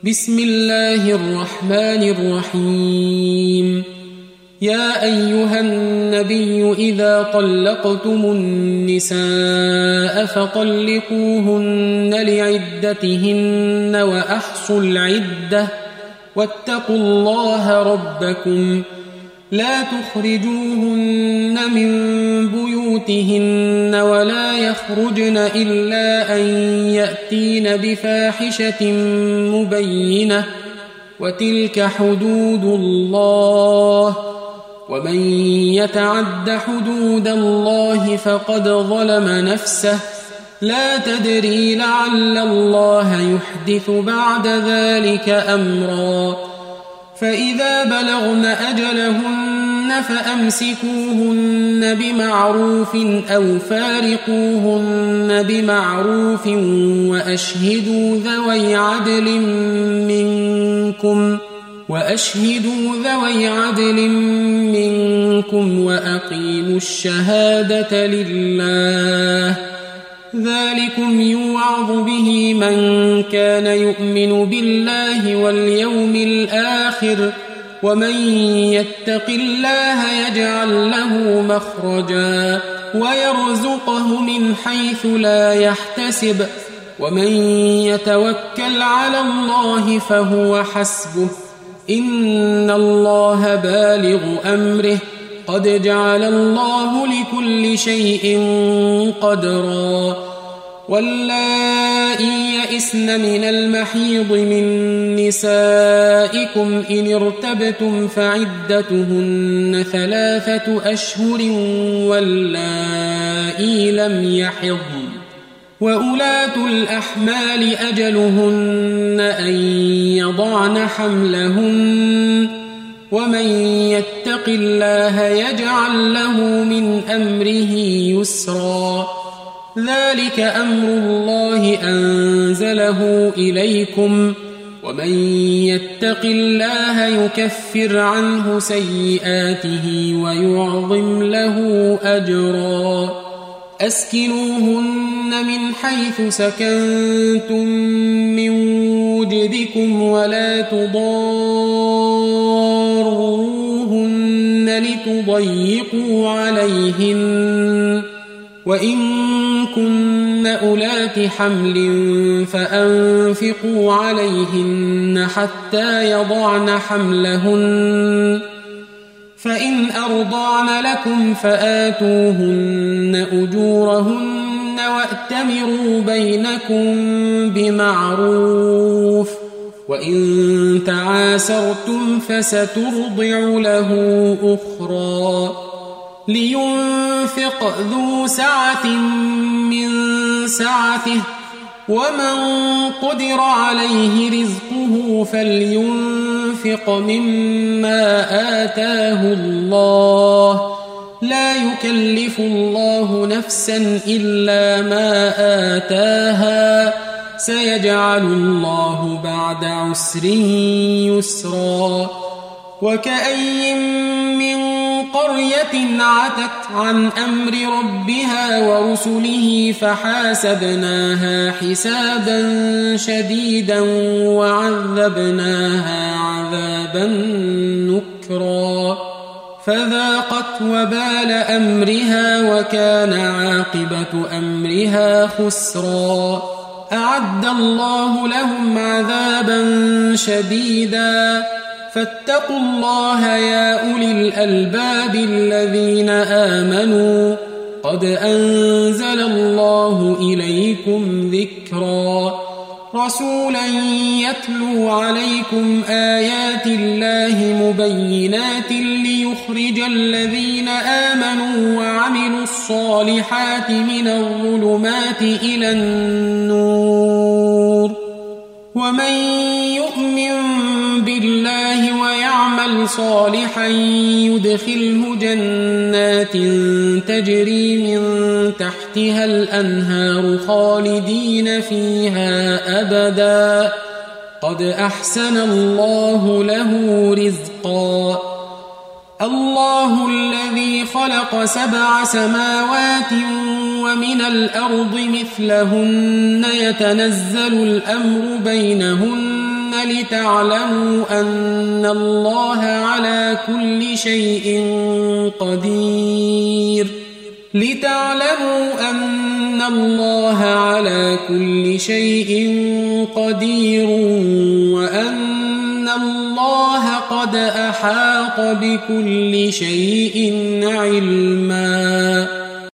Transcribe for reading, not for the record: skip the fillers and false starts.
بسم الله الرحمن الرحيم. يا أيها النبي إذا طلقتم النساء فطلقوهن لعدتهن وأحصوا العدة واتقوا الله ربكم لا تخرجوهن من بيوتهن ولا يخرجن إلا أن يأتين بفاحشة مبينة وتلك حدود الله ومن يتعد حدود الله فقد ظلم نفسه لا تدري لعل الله يحدث بعد ذلك أمرا. فإذا بلغن أجلهن فأمسكوهن بمعروف أو فارقوهن بمعروف وأشهدوا ذوي عدل منكم وأقيموا الشهادة لله ذلكم يوعظ به من كان يؤمن بالله واليوم الآخر ومن يتق الله يجعل له مخرجا ويرزقه من حيث لا يحتسب ومن يتوكل على الله فهو حسبه إن الله بالغ أمره قد جعل الله لكل شيء قدرا. واللائي يئسن من المحيض من نسائكم إن ارتبتم فعدتهن 3 أشهر واللائي لم يحضن وأولاة الأحمال أجلهن أن يضعن حملهن ومن يتق الله يجعل له من أمره يسرا. ذلك أمر الله أنزله إليكم ومن يتق الله يكفر عنه سيئاته ويعظم له أجرا. أسكنوهن من حيث سكنتم من وجدكم ولا تضاروهن لتضيقوا عليهن وإن كن أولات حمل فأنفقوا عليهن حتى يضعن حملهن فإن أرضعن لكم فآتوهن أجورهن وأتمروا بينكم بمعروف وإن تعاسرتم فسترضع له أخرى. لينفق ذو سعة من سعته ومن قدر عليه رزقه فلينفق مما آتاه الله لا يكلف الله نفسا إلا ما آتاها سيجعل الله بعد عسر يسرا. وكأي من قرية عتت عن أمر ربها ورسله فحاسبناها حسابا شديدا وعذبناها عذابا نكرا فذاقت وبال أمرها وكان عاقبة أمرها خسرا. أعد الله لهم عذابا شديدا فاتقوا الله يا أولي الألباب الذين آمنوا قد أنزل الله إليكم ذكرا. رسولا يتلو عليكم آيات الله مبينات ليخرج الذين آمنوا وعملوا الصالحات من الظلمات إلى النور ومن يؤمن بالله ويعمل صالحا يدخله جنات تجري من تحتها الأنهار خالدين فيها أبدا قد أحسن الله له رزقا. الله الذي خلق 7 سماوات ومن الأرض مثلهن يتنزل الأمر بينهن لتعلموا أن الله على كل شيء قدير وأن الله قد أحاط بكل شيء علما.